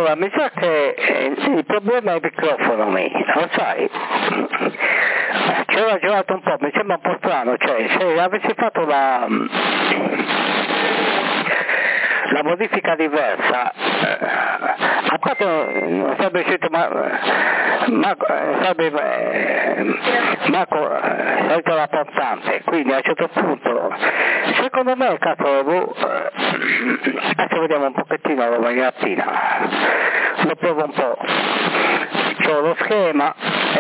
Allora, mi sa che il problema è il microfono, lo sai? Ci ho ragionato un po', mi sembra un po' strano, cioè se avessi fatto la modifica diversa, a parte non sarebbe uscito Marco sarebbe rapportante, quindi a un certo punto secondo me adesso vediamo un pochettino domani mattina, lo provo un po', c'ho lo schema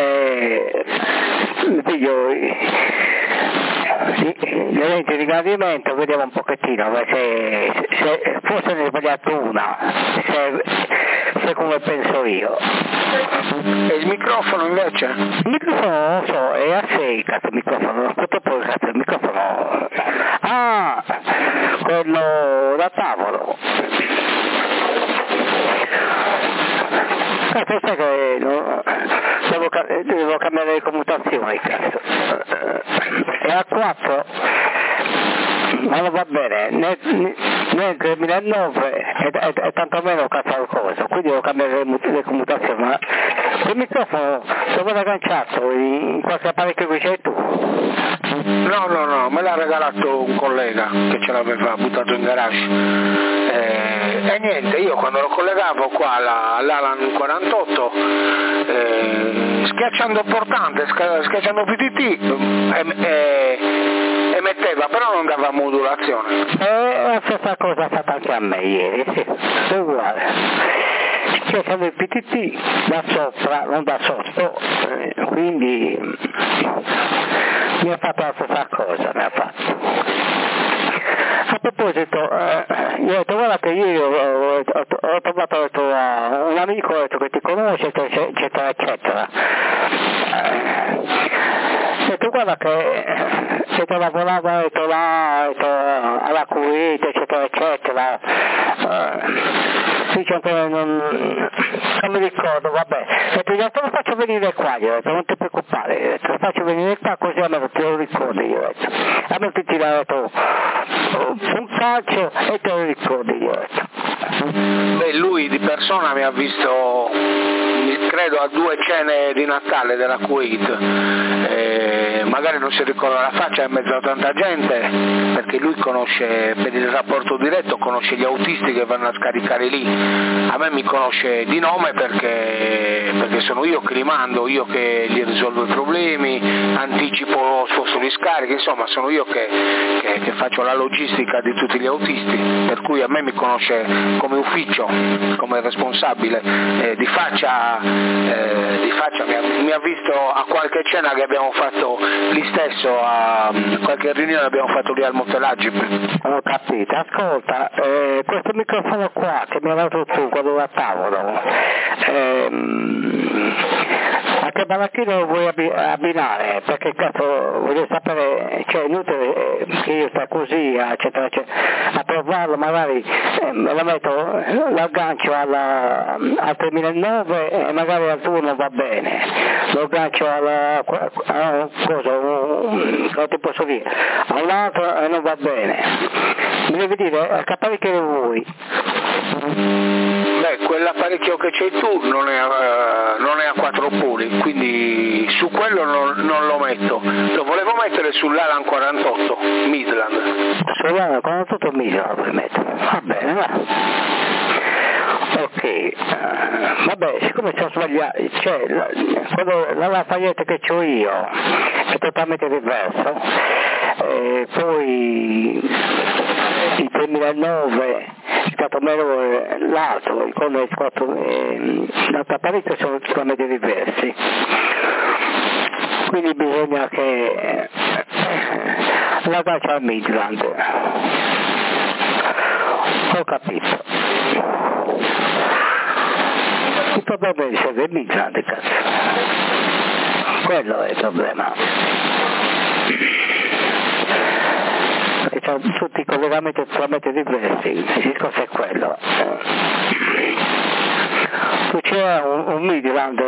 gli eventi di gradimento, vediamo un pochettino se forse ne ho sbagliato una, se come penso io. E il microfono invece? Il microfono non so, è a 6 cazzo il microfono, non ascolto poi cazzo il microfono. Ah, quello da tavolo. Cazzo, sai che devo cambiare le commutazioni, cazzo. È a 4, ma non va bene, nel 2009 è tanto meno cazzo cosa, quindi devo cambiare le commutazioni, ma il microfono dove l'hai agganciato? In qualche apparecchio che c'hai tu? No, me l'ha regalato un collega che ce l'aveva buttato in garage. E niente, io quando lo collegavo qua all'Alan 48, schiacciando portante, schiacciando PTT, emetteva, però non dava modulazione. La stessa cosa fatta anche a me ieri, sì, è uguale. Schiacciando il PTT da sopra, non da sotto, quindi mi ha fatto la stessa cosa, mi ha fatto. A proposito, io ho detto guarda che ieri ho trovato un amico, ho detto che ti conosce, eccetera, eccetera. Ho detto guarda che siete lavorando alla Kuwait, eccetera, eccetera. Dice che non mi ricordo, vabbè. Ho detto te lo faccio venire qua, io ho detto non ti preoccupare, te lo faccio venire qua così almeno te lo ricordi, io ho detto. A me ti ho detto un calcio e te lo ricordi, io ho detto. Beh, lui di persona mi ha visto, credo, a 2 cene di Natale della Kuwait. Magari non si ricorda la faccia in mezzo a tanta gente, perché lui conosce, per il rapporto diretto, conosce gli autisti che vanno a scaricare lì. A me mi conosce di nome perché sono io che li mando, io che gli risolvo i problemi, anticipo lo sposto di scarica, insomma sono io che faccio la logistica di tutti gli autisti, per cui a me mi conosce come ufficio, come responsabile. Di faccia mi ha visto a qualche cena che abbiamo fatto lì stesso, a qualche riunione abbiamo fatto lì al Montelaggi. Ho capito, ascolta, questo microfono qua che mi hai dato tu, quello da tavolo, a che baracchino lo vuoi abbinare? Perché cazzo voglio sapere, cioè è inutile che io sta così, eccetera, eccetera, a provarlo, magari me lo metto, l'aggancio al 3009 e magari al tuo non va bene, lo aggancio alla cosa, come ti posso dire, all'altro e non va bene. Mi devi dire a che apparecchio vuoi? Beh, quell'apparecchio che c'hai tu non è a 4 poli, quindi su quello non lo metto. Lo volevo mettere sull'Alan 48 Midland. Sull'Alan 48 Midland lo puoi mettere, va bene, va. Ok, vabbè, siccome sono sbagliato, cioè la Lafayette che c'ho io è totalmente diverso, poi il 2009 è stato meno l'altro, il Connex 4, l'altro apparecchio sono totalmente diversi, quindi bisogna che la faccia al Midland. Ho capito. Il problema è essere il Midland, cazzo. Quello è il problema. Perché c'hanno tutti i collegamenti totalmente diversi, il discorso è quello. Tu c'è un Midland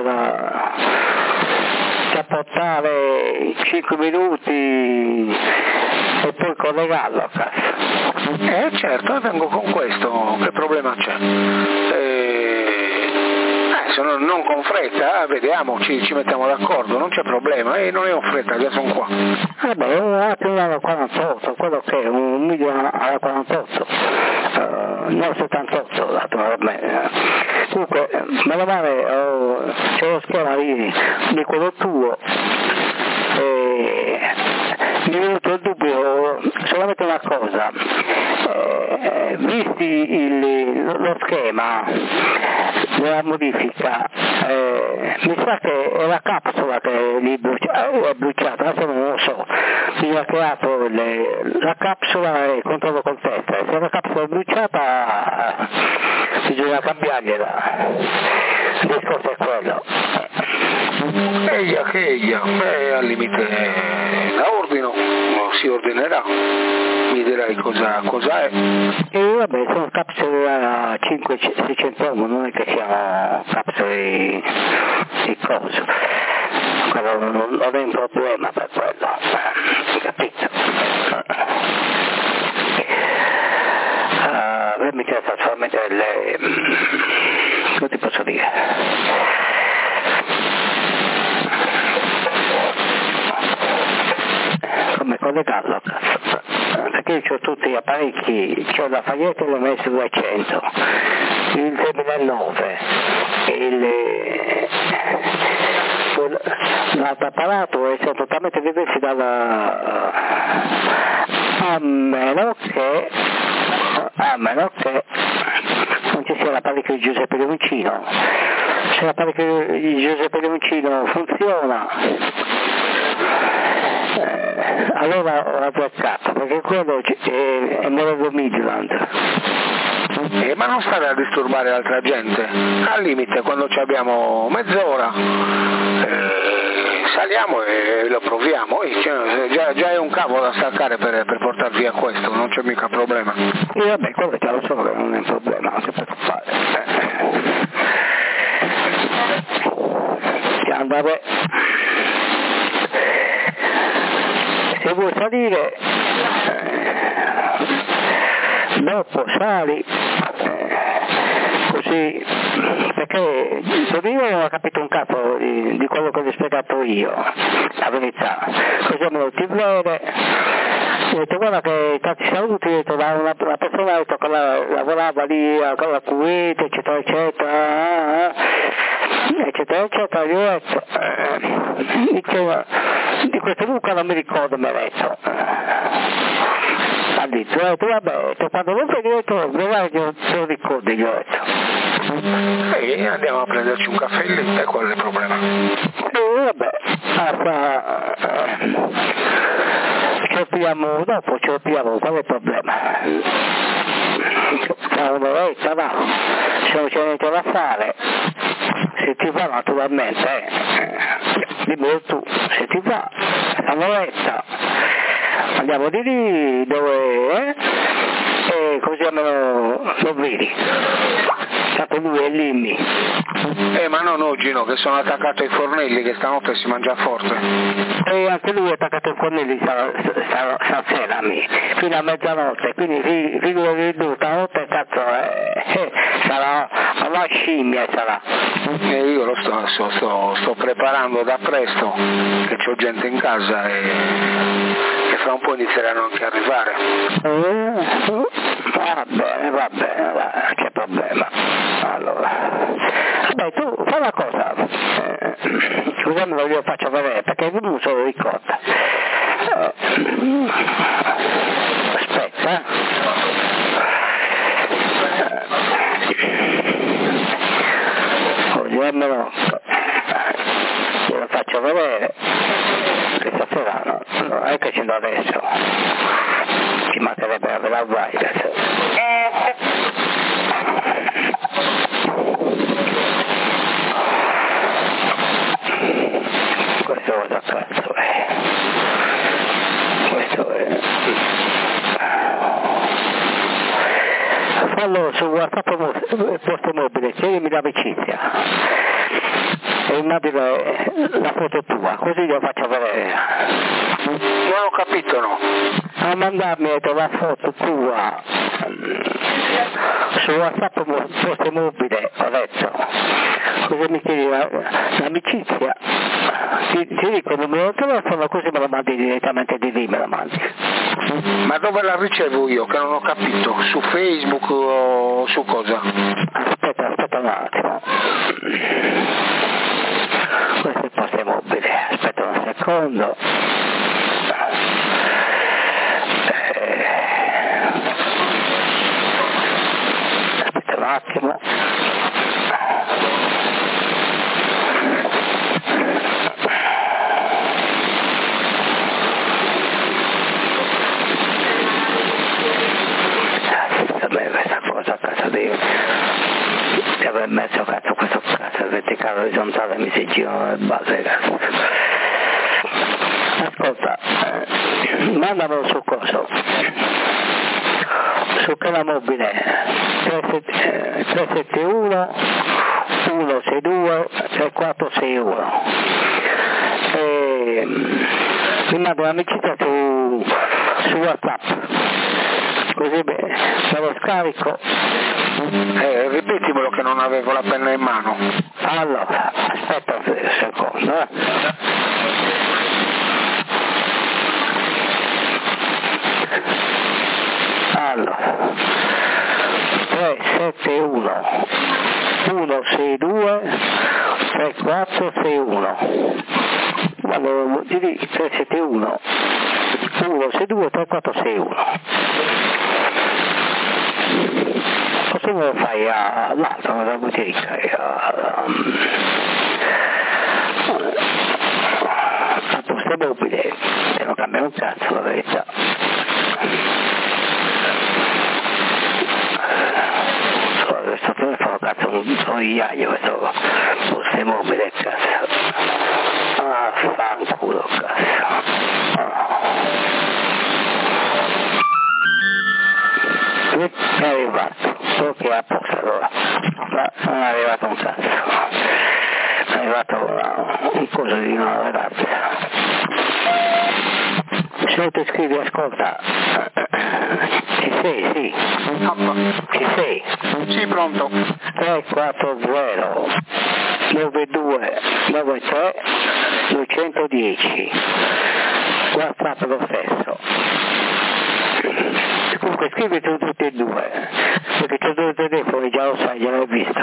da portare 5 minuti e poi collegarlo, cazzo. Certo, vengo con questo, che problema c'è? adesso non con fretta, vediamo, ci mettiamo d'accordo, non c'è problema, e non è ho fretta, già sono qua. Vabbè, un attimo alla 48, quello che è un milione alla 48, non 78 naturalmente. Comunque, meno male c'è lo schema di quello tuo, mi è venuto il dubbio solamente una cosa, visti lo schema della modifica, mi sa che è la capsula che è bruciata, adesso non lo so, bisogna creato la capsula e controllo col test, se la capsula è bruciata bisogna cambiargliela, il discorso è quello. Al limite la ordino, si ordinerà, mi dirai cosa è. E vabbè, sono capsule a 500-600 euro, non è che siano capsule di coso, quello non è un problema per quello, capito? Mi interessa solamente come ti posso dire? Come collegarlo, cazzo, perché io ho tutti gli apparecchi, c'ho la Faglietta e l'ho messo 200, il 2009, l'altro apparato è stato totalmente diverso a meno che non ci sia l'apparecchio di Giuseppe Leoncino. Se l'apparecchio di Giuseppe Leoncino funziona, allora ho azzeccato, perché quello è Morevo Midland. Ma non stare a disturbare l'altra gente, al limite quando abbiamo mezz'ora saliamo e lo proviamo, già è un cavo da staccare per portare via questo, non c'è mica problema. E vabbè, quello già lo so che non è un problema, non si può fare. Vabbè. Se vuoi salire, dopo sali, così, perché io non ho capito un capo di quello che vi ho spiegato io, la verità. Così me lo ti vede, ho detto guarda che tanti saluti, ho detto da una persona, ho detto che lavorava lì con la Kuwait, eccetera eccetera, io ho detto, di questo Luca non mi ricordo, mi ha detto. Ha detto, vabbè, quando lo vedi, ho detto, te lo ricordi, gli ho detto. E andiamo a prenderci un caffè lì, e qual è il problema? Vabbè, ce lo pigliamo dopo, qual è il problema? Tra un'oretta, va, se non c'è niente da fare, se ti va naturalmente, dimmi tu, se ti va, tra un'oretta, andiamo di lì dove è, e così almeno lo vedi. Tanto lui è l'Immi. Ma non oggi no, che sono attaccato ai fornelli, che stanotte si mangia forte. E anche lui è attaccato ai fornelli stasera, fino a mezzanotte, quindi figlio di lui stanotte, cazzo, sarà una scimmia, sarà. Io lo sto preparando da presto, che c'ho gente in casa e fra un po' inizieranno anche a arrivare. Va bene, che problema. Allora, vabbè, tu fai una cosa, scusami, lo io faccio vedere, perché non se lo ricorda. Aspetta. Vediamolo, lo faccio vedere, che stasera no, è che ci do adesso, ci mancherebbe la vera guaida. Questo cosa cazzo è? Questo è... Fallo su WhatsApp posto mobile, chiedimi l'amicizia e immagino la foto tua, così lo faccio vedere. Non ho capito, no? a mandarmi la foto tua su WhatsApp fosse mobile, ho detto, così mi chiedi l'amicizia, ti dico il numero di telefono, così me lo mandi direttamente di lì, me lo mandi. Ma dove la ricevo io, che non ho capito? Su Facebook o su cosa? Aspetta un attimo. Questo è il posto mobile, aspetta un secondo. Aspetta un attimo. Questa cosa, cazzo di aver messo questo cazzo verticale orizzontale, mi si girano le balle, cazzo. Ascolta, mandamelo su coso, su canale mobile 371 162 3461 e mi mando un'amicizia su WhatsApp, così me lo scarico. Ripetimelo che non avevo la penna in mano. Allora, aspetta un secondo. Allora, 371 162 3461. Quando giri 371 162 3461. Cosa me lo fai all'altro, alla bottiglia? A posto mobile, se non cambia un cazzo la verità. Questo telefono cazzo un sogliaio, questo posto mobile cazzo. Ah, fanculo cazzo. È arrivato, ok, a posto allora, ma non è arrivato un cazzo, è arrivato un coso di una ragazza. Se ti scrivi, ascolta, ci sei, sì, ci sei? Sì, pronto. 340 92 93 210, WhatsApp lo stesso. Comunque scrivete tutti e due, perché c'è due telefoni, già lo sai, già l'hai visto.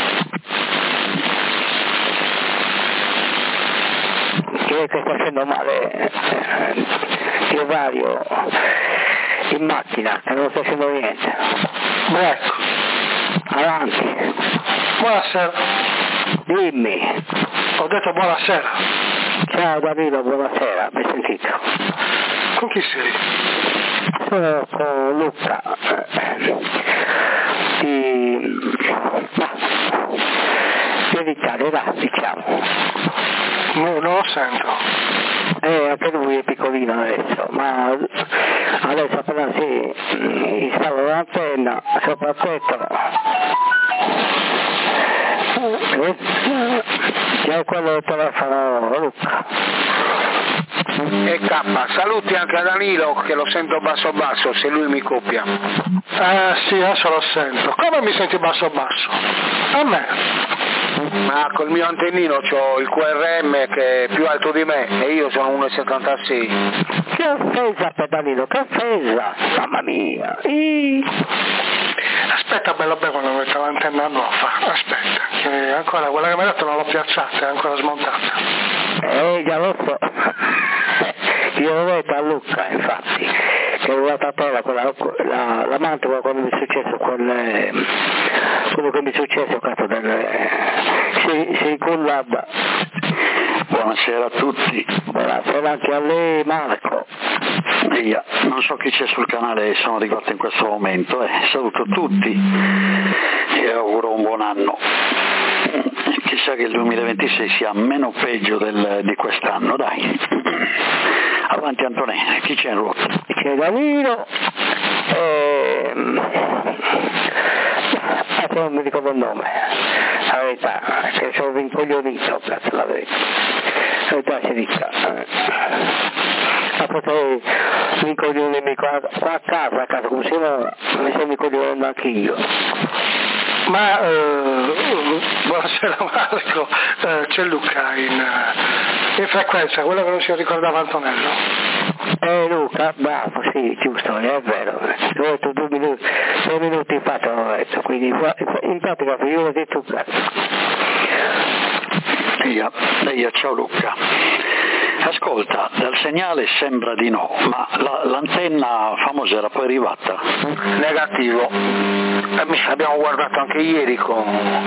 Che sta facendo male, io vario in macchina, che non sto facendo niente. Ecco. Avanti. Buonasera. Dimmi. Ho detto buonasera. Ciao Davide, buonasera, mi hai sentito? Con chi sei? Sono con Luca di Italia, diciamo. No, non lo sento. Anche lui è piccolino adesso, ma adesso appena si installa l'antenna sopra il tetto, c'è quello del telefono Luca. E K, saluti anche a Danilo che lo sento basso basso, se lui mi copia. Sì, adesso lo sento. Come mi senti basso basso? A me. Ma col mio antennino c'ho il QRM che è più alto di me e io sono 1,76. Che offesa per Danilo, che offesa, mamma mia. Aspetta bello bene quando metto l'antenna nuova, aspetta, che ancora quella che mi ha detto non l'ho piazzata, è ancora smontata. Già lo so. Io l'ho detto a Luca, infatti, che è arrivata a terra la mantua quando mi è successo quello che mi è successo, cazzo, si collabba. Buonasera a tutti. Buonasera anche a lei, Marco. Io non so chi c'è sul canale, sono arrivato in questo momento. Saluto tutti e auguro un buon anno. Chissà che il 2026 sia meno peggio di quest'anno, dai. Avanti Antonello, chi c'è in ruota? C'è Danilo, non mi ricordo il nome, la verità, che sono rincoglionito, cazzo, la verità si dica. a poter mi coglionemi qua a casa come se no mi stai mi coglionendo anch'io. Ma buonasera Marco, c'è Luca in frequenza, quello che non si ricordava Antonello. Luca, bravo, sì, giusto, è vero. L'ho detto 3 minuti fa te l'ho detto, quindi in pratica io ho detto Eia, ciao Luca. Ascolta, dal segnale sembra di no, ma l'antenna famosa era poi arrivata? Negativo. Abbiamo guardato anche ieri con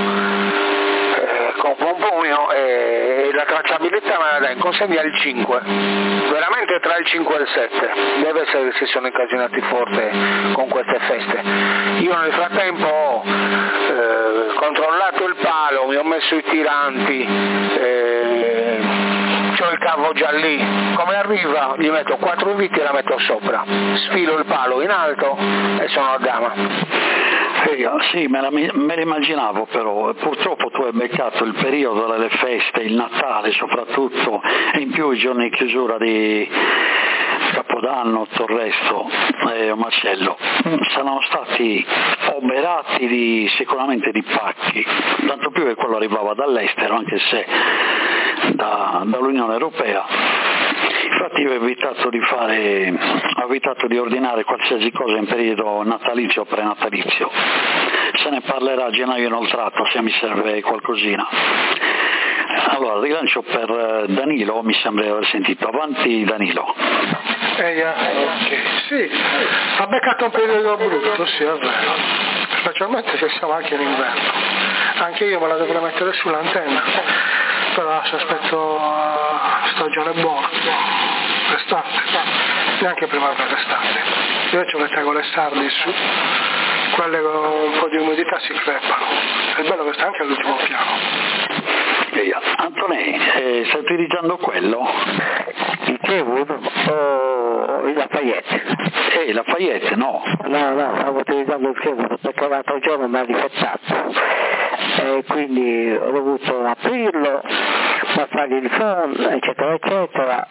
Pomponio e la tracciabilità me la dà in consegna il 5, veramente tra il 5 e il 7, deve essere che si sono incasinati forte con queste feste. Io nel frattempo ho controllato il palo, mi ho messo i tiranti, c'ho il cavo già lì, come arriva gli metto 4 viti e la metto sopra, sfilo il palo in alto e sono a gama. Sì, me l'immaginavo, però purtroppo tu hai beccato il periodo delle feste, il Natale soprattutto, e in più i giorni di chiusura di Capodanno, tutto il resto, è un macello. Saranno stati oberati sicuramente di pacchi, tanto più che quello arrivava dall'estero, anche se dall'Unione Europea. Infatti io ho evitato di ordinare qualsiasi cosa in periodo natalizio o prenatalizio. Se ne parlerà a gennaio inoltrato se mi serve qualcosina. Allora, rilancio per Danilo, mi sembra di aver sentito. Avanti Danilo. Ok, sì, ha beccato un periodo brutto, sì, è vero. Specialmente se siamo anche in inverno. Anche io me la dovrei mettere sull'antenna, però se aspetto stagione buona, l'estate, neanche primavera estate. Io ho le tegole sardi su, quelle con un po' di umidità si creppano. È bello che sta anche all'ultimo piano. Antonè, stai utilizzando quello? Dicevo, il Lafayette. Lafayette no? No, stavo utilizzando il Chevrolet perché l'altro giorno mi ha difettato e quindi ho dovuto aprirlo, passargli il phone, eccetera eccetera,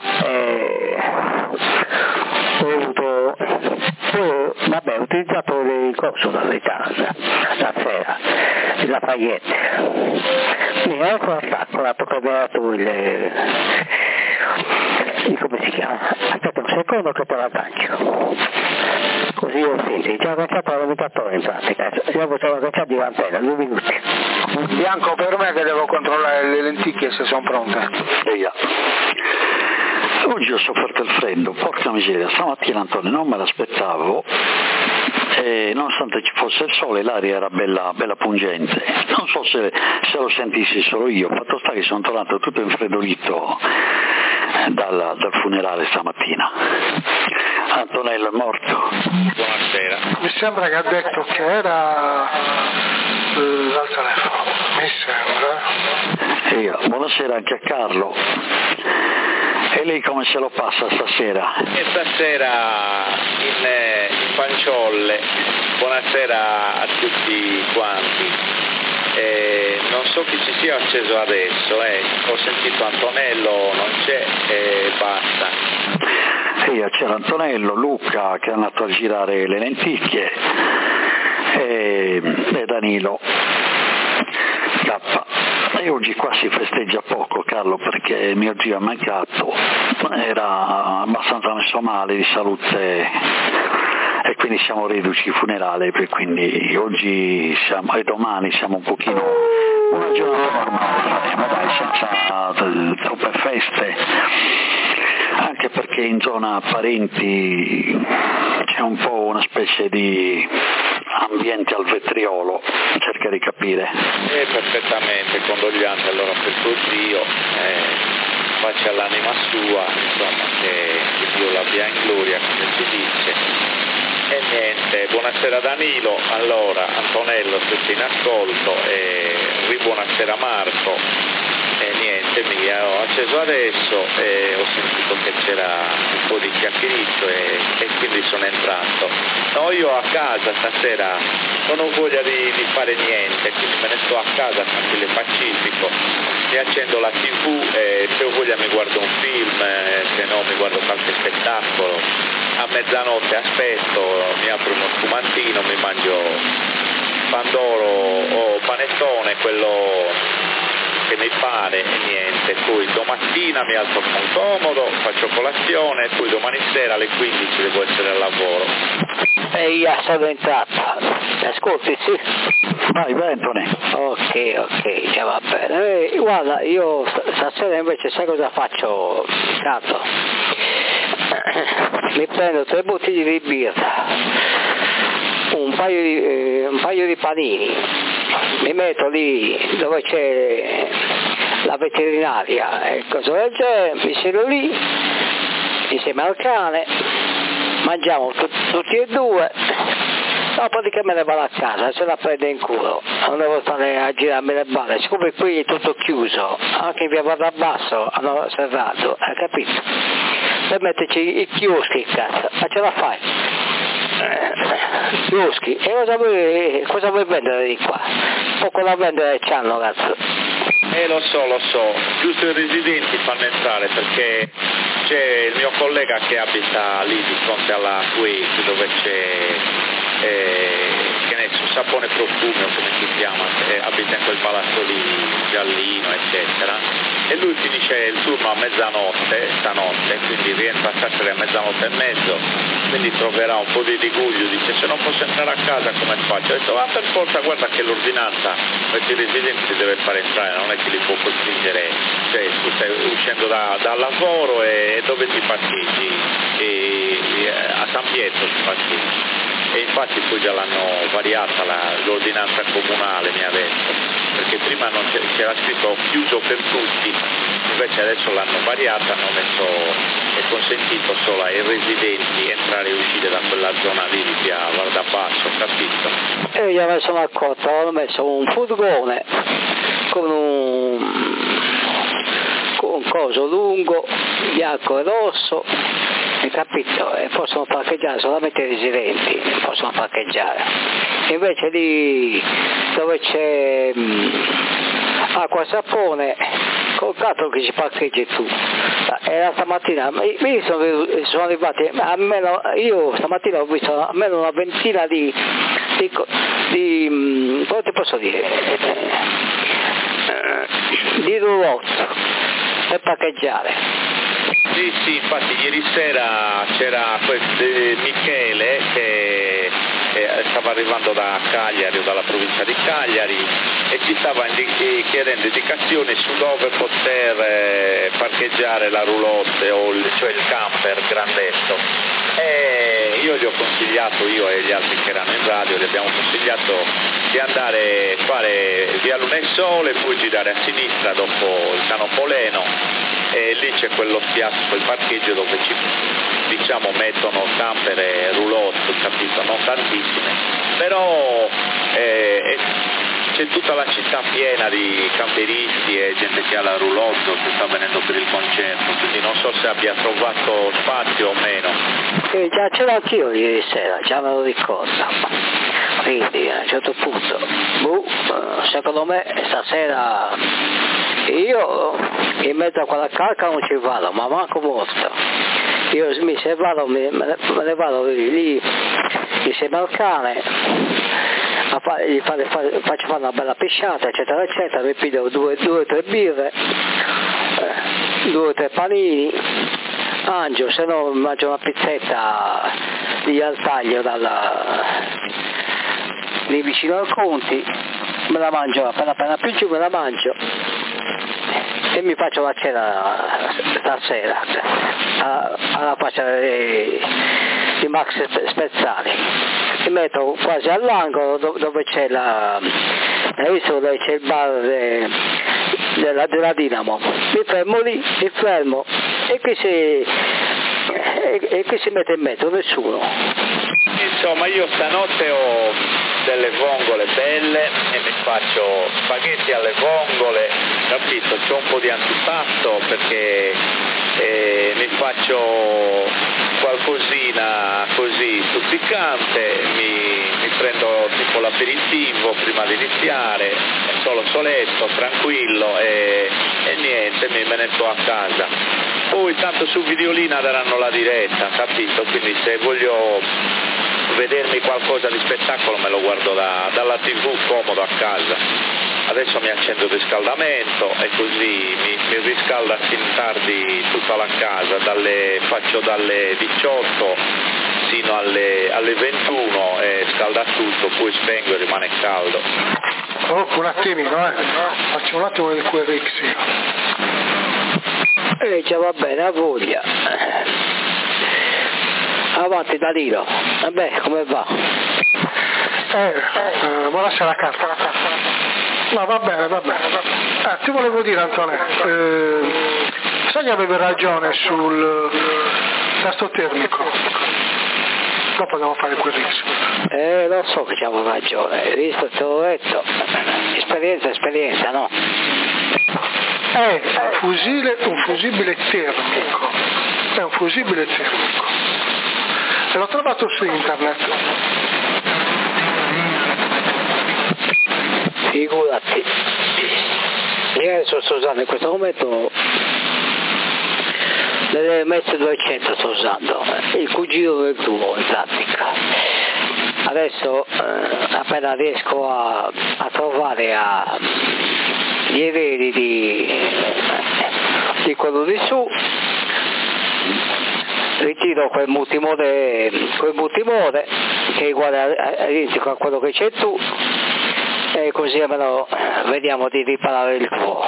ho utilizzato le cose la sera, il Lafayette. Mi ha calcolato che mi ha dato come si chiama? Aspetta un secondo che te la aggancio. Così io senti, già agganciato all'aumentatore in pratica, io potevo agganciare di l'antenna, 2 minuti. Bianco per me che devo controllare le lenticchie se sono pronte. Oggi ho sofferto il freddo, porca miseria, stamattina Antonio non me l'aspettavo e nonostante ci fosse il sole l'aria era bella pungente, non so se lo sentissi solo io, fatto sta che sono tornato tutto infreddolito dal funerale stamattina. Antonello è morto. Buonasera. Mi sembra che ha detto che era al telefono, mi sembra. Buonasera anche a Carlo. E lei come se lo passa stasera? E stasera in fanciolle, buonasera a tutti quanti. Non so chi ci sia acceso adesso, ho sentito Antonello, non c'è e basta. C'era Antonello, Luca che è andato a girare le lenticchie e Danilo. E oggi qua si festeggia poco, Carlo, perché mio zio è mancato, era abbastanza messo male di salute e quindi siamo riduci funerale, e quindi oggi e domani siamo un pochino una giornata normale, faremo dai, senza troppe feste, anche perché in zona parenti c'è un po' una specie di ambiente al vetriolo, cerca di capire. Perfettamente, condoglianze allora per tuo zio, pace all'anima sua, insomma, che Dio l'abbia in gloria, come si dice. E niente, buonasera Danilo, allora Antonello se sei in ascolto, e buonasera Marco, e niente, mi ho acceso adesso e ho sentito che c'era un po' di chiacchiericcio e e quindi sono entrato. No, io a casa stasera non ho voglia di fare niente, quindi me ne sto a casa tranquillo e pacifico, mi accendo la TV e se ho voglia mi guardo un film, se no mi guardo qualche spettacolo. A mezzanotte aspetto, mi apro uno spumantino, mi mangio pandoro o panettone, quello che mi pare e niente, poi domattina mi alzo con comodo, faccio colazione e poi domani sera alle 15 devo essere al lavoro. E io sono entrato, ascolti, sì? Vai, Anthony. Ok, già va bene. Guarda, io stasera invece sai cosa faccio, Cato? Mi prendo 3 bottiglie di birra, un paio di panini, mi metto lì dove c'è la veterinaria e cose del genere, mi siedo lì insieme al cane, mangiamo tutti e due, dopodiché me ne vado a casa, se la prende in culo, non devo stare a girarmi le balle, siccome qui è tutto chiuso, anche in via Guardabasso hanno serrato, hai capito? Per metterci i chioschi, cazzo, ma ce la fai? Chioschi, e cosa vuoi vendere di qua? Poco da vendere c'hanno, cazzo. Lo so, giusto i residenti fanno entrare perché c'è il mio collega che abita lì di fronte alla Kuwait dove c'è che ne so, Sapone Profumo, come si chiama, abita in quel palazzo lì giallino eccetera, e lui finisce il turno a mezzanotte stanotte, quindi rientra stasera a mezzanotte e mezzo, quindi troverà un po' di riguglio, dice se non posso entrare a casa come faccio? Ho detto va per forza, guarda che l'ordinanza questi residenti li deve fare entrare, non è che li può costringere, cioè tu stai uscendo dal lavoro e dove ti parcheggi? A San Pietro ti parcheggi. E infatti poi già l'hanno variata l'ordinanza comunale, mi ha detto, perché prima non c'era scritto chiuso per tutti, invece adesso l'hanno variata, hanno messo, è consentito solo ai residenti entrare e uscire da quella zona lì di via Guardabasso, capito? E io mi sono accorto, ho messo un furgone con un coso lungo, bianco e rosso, hai capito? E possono parcheggiare solamente i residenti, possono parcheggiare. Invece lì dove c'è acqua e sapone, col cazzo che ci parcheggi tu. E stamattina mi sono arrivati, almeno io stamattina ho visto almeno una ventina di come ti posso dire, di roulotte per parcheggiare. Sì, infatti ieri sera c'era Michele che stava arrivando da Cagliari o dalla provincia di Cagliari e ci stava chiedendo indicazioni su dove poter parcheggiare la roulotte cioè il camper grandetto. E io gli ho consigliato, io e gli altri che erano in radio, gli abbiamo consigliato di andare a fare via Lunensole, poi girare a sinistra dopo il Cano Poleno e lì c'è quello spiazzo, quel parcheggio dove ci mettono camper e roulotte, capito? Non tantissime, però c'è tutta la città piena di camperisti e gente che ha la roulotte che sta venendo per il concerto, quindi non so se abbia trovato spazio o meno. Già ce l'ho anch'io ieri sera, già me lo ricordo, quindi a un certo punto, secondo me stasera io in mezzo a quella calca non ci vado, ma manco morto. Io se vado me ne vado lì insieme al cane, faccio fare una bella pisciata eccetera eccetera, mi piglio due o tre birre, 2 o 3 panini, mangio, se no mangio una pizzetta di al taglio lì vicino al Conti, me la mangio appena più giù, me la mangio e mi faccio la cena stasera alla faccia di Max Spezzali, mi metto quasi all'angolo dove c'è dove c'è il bar della Dinamo, mi fermo lì, e chi si mette in mezzo? Nessuno. Insomma, io stanotte ho delle vongole belle e mi faccio spaghetti alle vongole, capito? C'ho un po' di antipasto perché mi faccio qualcosina così piccante, mi prendo tipo l'aperitivo prima di iniziare, solo soletto, tranquillo e niente, me ne sto a casa. Poi tanto su Videolina daranno la diretta, capito? Quindi se voglio vedermi qualcosa di spettacolo me lo guardo dalla TV comodo a casa. Adesso mi accendo il riscaldamento e così mi riscalda fin tardi tutta la casa, faccio dalle 18 sino alle 21 e scalda tutto, poi spengo e rimane caldo. Oh, un attimino, faccio un attimo del QRX. Già va bene, a voglia. Avanti Danilo, vabbè, come va? Buonasera Carta. No, va bene. Ti volevo dire, Antonello, sai che avevi ragione sul tasto termico? Dopo devo fare il QRX. Lo so che c'avevo ragione, visto, te l'ho detto. Esperienza, no? È un fusibile termico. È un fusibile termico. E l'ho trovato su internet. Figurati, io adesso sto usando in questo momento le MS200, sto usando il cugino del tuo in pratica. Adesso appena riesco a trovare gli eventi di quello di su, ritiro quel multimode che è uguale a quello che c'è tu, e così almeno vediamo di riparare il tuo.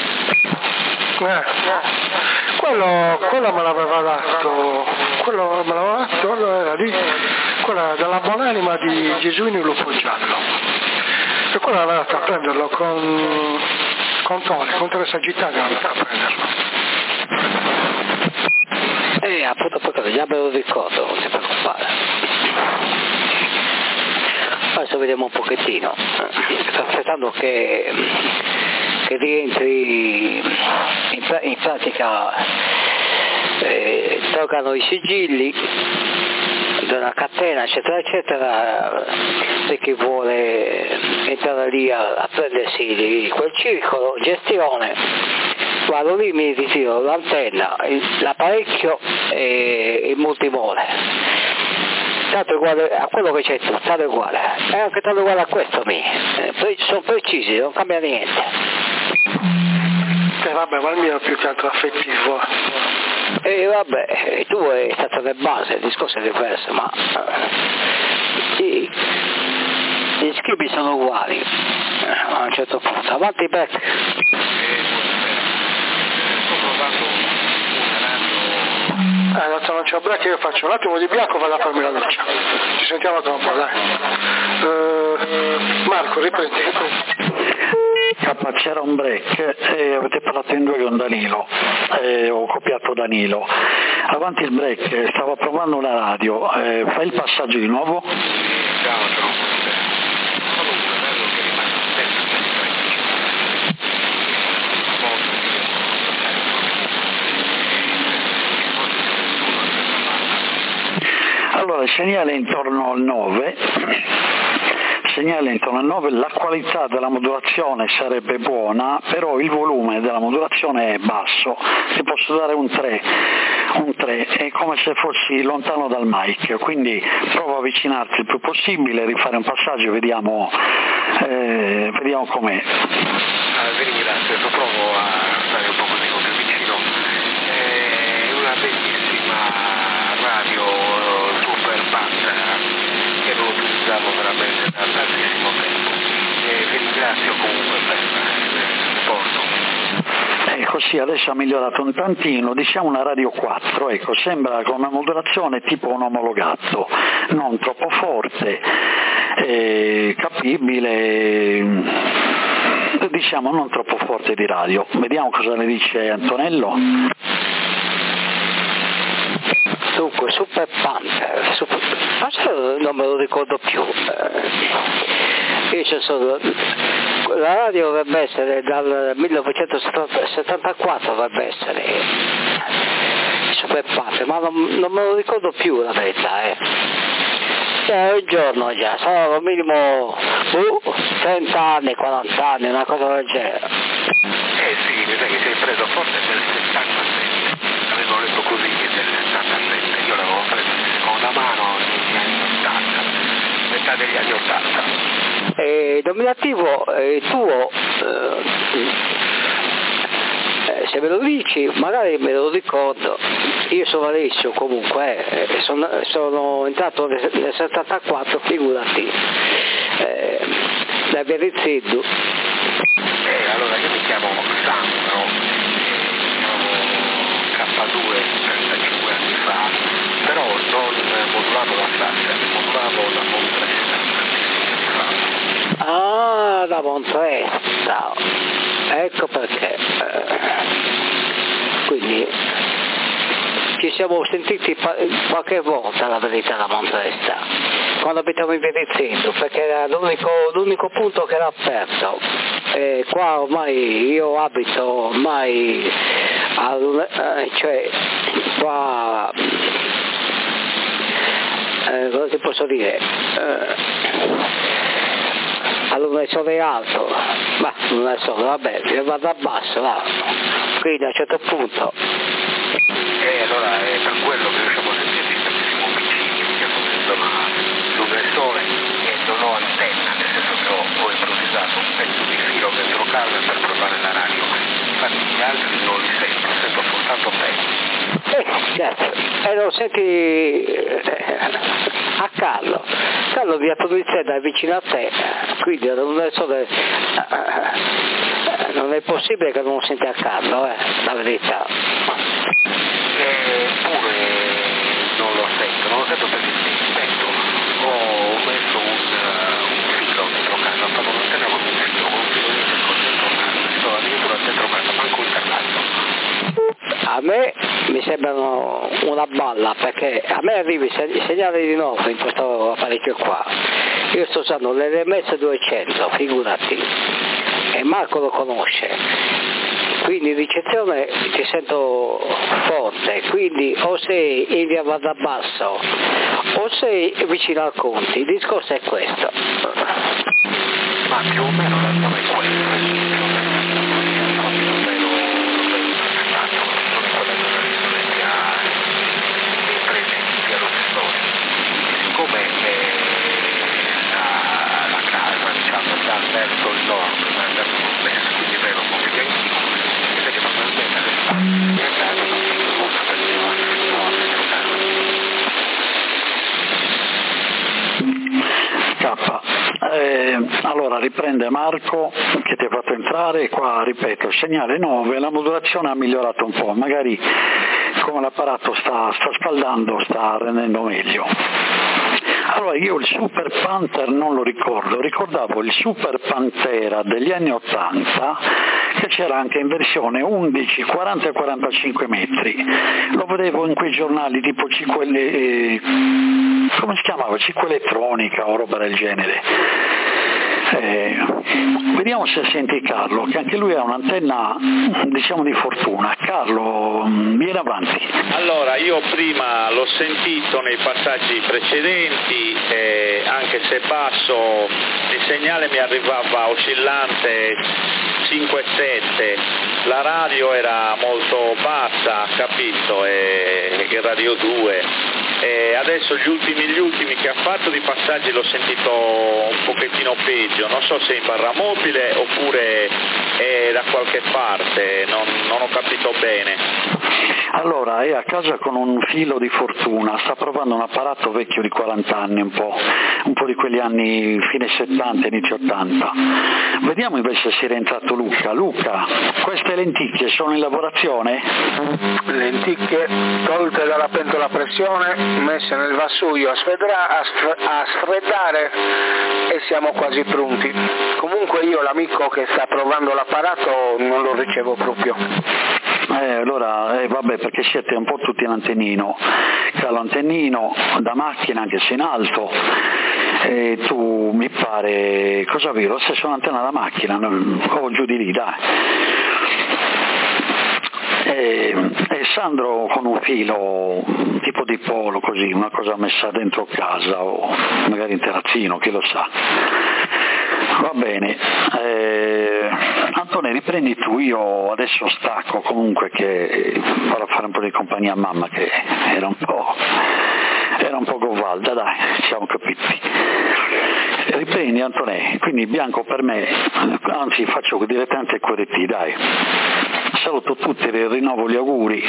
Quello me l'aveva dato, era lì, quella della buonanima di Gesuini Lupo Giallo, e quello l'aveva dato a prenderlo con Teresa Gittani, l'aveva dato a prenderlo. Appunto perché già me lo ricordo, non si preoccupare. Adesso vediamo un pochettino, sto aspettando che rientri in pratica, toccano i sigilli della catena eccetera, per chi vuole entrare lì a prendersi quel circolo, gestione, vado lì, mi ritiro l'antenna, l'apparecchio e il multimode. Tanto uguale a quello che c'è tu, tanto uguale, è anche tanto uguale a questo sono precisi, non cambia niente. Vabbè, ma il mio è più che altro affettivo. Vabbè, tu è stata le base, il discorso è diverso, ma gli scribi sono uguali a un certo punto. Avanti Beck. Adesso non c'è break, io faccio un attimo di bianco, vado a farmi la doccia. Ci sentiamo tra un po', dai. Marco, riprendi. C'era un break e avete parlato in due con Danilo, ho copiato Danilo. Avanti il break, stavo provando la radio, fai il passaggio di nuovo? Allora, il segnale intorno al 9, la qualità della modulazione sarebbe buona, però il volume della modulazione è basso, ti posso dare un 3, è come se fossi lontano dal mic, quindi prova a avvicinarti il più possibile, rifare un passaggio e vediamo com'è. Vi ringrazio, provo a stare un po' così con più vicino, è una bellissima radio super bassa che non utilizzavo veramente da tantissimo tempo, e vi ringrazio comunque per il supporto. Ecco, sì, adesso ha migliorato un tantino, diciamo una radio 4, ecco, sembra con una modulazione tipo un omologato, non troppo forte, capibile, diciamo non troppo forte di radio. Vediamo cosa ne dice Antonello. Dunque, Super Panther, non me lo ricordo più. Io ci sono, la radio dovrebbe essere dal 1974, dovrebbe essere. Super Panther, ma non me lo ricordo più la verità, Cioè un giorno già, sono al minimo 30 anni, 40 anni, una cosa del genere. Sì, mi sa che sei preso forse del 77, avevo letto così che del 77, io l'avevo preso in seconda mano negli anni 80, metà degli anni 80. Nominativo tuo, se me lo dici magari me lo ricordo. Io sono Alessio comunque, sono entrato nel 74, figurati, da Berizzedu. Allora io mi chiamo Sandro, K2 35 anni fa, però non modulavo la Sassia, modulavo la Montresta tantissimi anni fa. Ah, la Montresta, ecco perché. Quindi ci siamo sentiti qualche volta, la verità, la Montresta, quando abitavo in Berizzedu, perché era l'unico punto che era aperto. E qua ormai io abito ormai cioè qua cosa ti posso dire, allora sono alto, ma non è solo, vabbè, io vado a basso, va. Quindi a un certo punto. Allora è per quello che ci siamo sentiti tantissimo vicini, perché insomma luce il sole e non ho antenna, nel senso che ho improvvisato un pezzo di filo dentro casa per provare la radio, infatti gli altri non li sento soltanto te. Certo, e lo senti a Carlo via Tronizella è vicino a te, quindi non è possibile che non lo senti a Carlo, la verità. Eppure non lo sento perché ripeto, ho messo un filo dentro casa, ho fatto un'antenna con un filo dentro casa, sto addirittura dentro casa, manco interrato. A me mi sembrano una balla, perché a me arriva il segnale di novo in questo apparecchio qua. Io sto usando l'LMS 200, figurati, e Marco lo conosce, quindi in ricezione ti sento forte, quindi o sei in via Vada Basso o sei vicino al Conti, il discorso è questo. Ma più o meno la zona è questa, verso il nord, verso l'est, quindi vedo come bianchino, invece probabilmente le case non si sposta per allora riprende Marco che ti ha fatto entrare, qua ripeto, segnale 9, la modulazione ha migliorato un po', magari come l'apparato sta scaldando, sta rendendo meglio. Allora io il Super Panther non lo ricordavo il Super Pantera degli anni 80 che c'era anche in versione 11, 40 e 45 metri, lo vedevo in quei giornali tipo come si chiamava? Cicco Elettronica o roba del genere. Vediamo se senti Carlo, che anche lui ha un'antenna diciamo di fortuna. Carlo, vieni avanti. Allora, io prima l'ho sentito nei passaggi precedenti, anche se basso il segnale mi arrivava oscillante 5-7, la radio era molto bassa, capito, che Radio 2. E adesso gli ultimi che ha fatto di passaggi l'ho sentito un pochettino peggio, non so se in barra mobile oppure è da qualche parte, non ho capito bene. Allora è a casa con un filo di fortuna, sta provando un apparato vecchio di 40 anni, un po' di quegli anni fine 70, inizio 80. Vediamo invece se è rientrato Luca. Luca, queste lenticchie sono in lavorazione? Lenticchie tolte dalla pentola a pressione, messe nel vassoio a sfreddare e siamo quasi pronti. Comunque io l'amico che sta provando l'apparato non lo ricevo proprio. Allora, vabbè, perché siete un po' tutti in antennino, c'è l'antennino da macchina anche se in alto, e tu mi pare, cosa avevi, lo stesso un'antenna da macchina, o giù di lì, dai. E Sandro con un filo tipo di polo così, una cosa messa dentro casa o magari in terrazzino, chi lo sa. Va bene, Antonelli riprendi tu, io adesso stacco comunque che vado a fare un po' di compagnia a mamma che era un po' govalda, dai, siamo capiti. Riprendi Antonelli, quindi bianco per me, anzi faccio direttamente il QRT, dai. Saluto tutti, rinnovo gli auguri.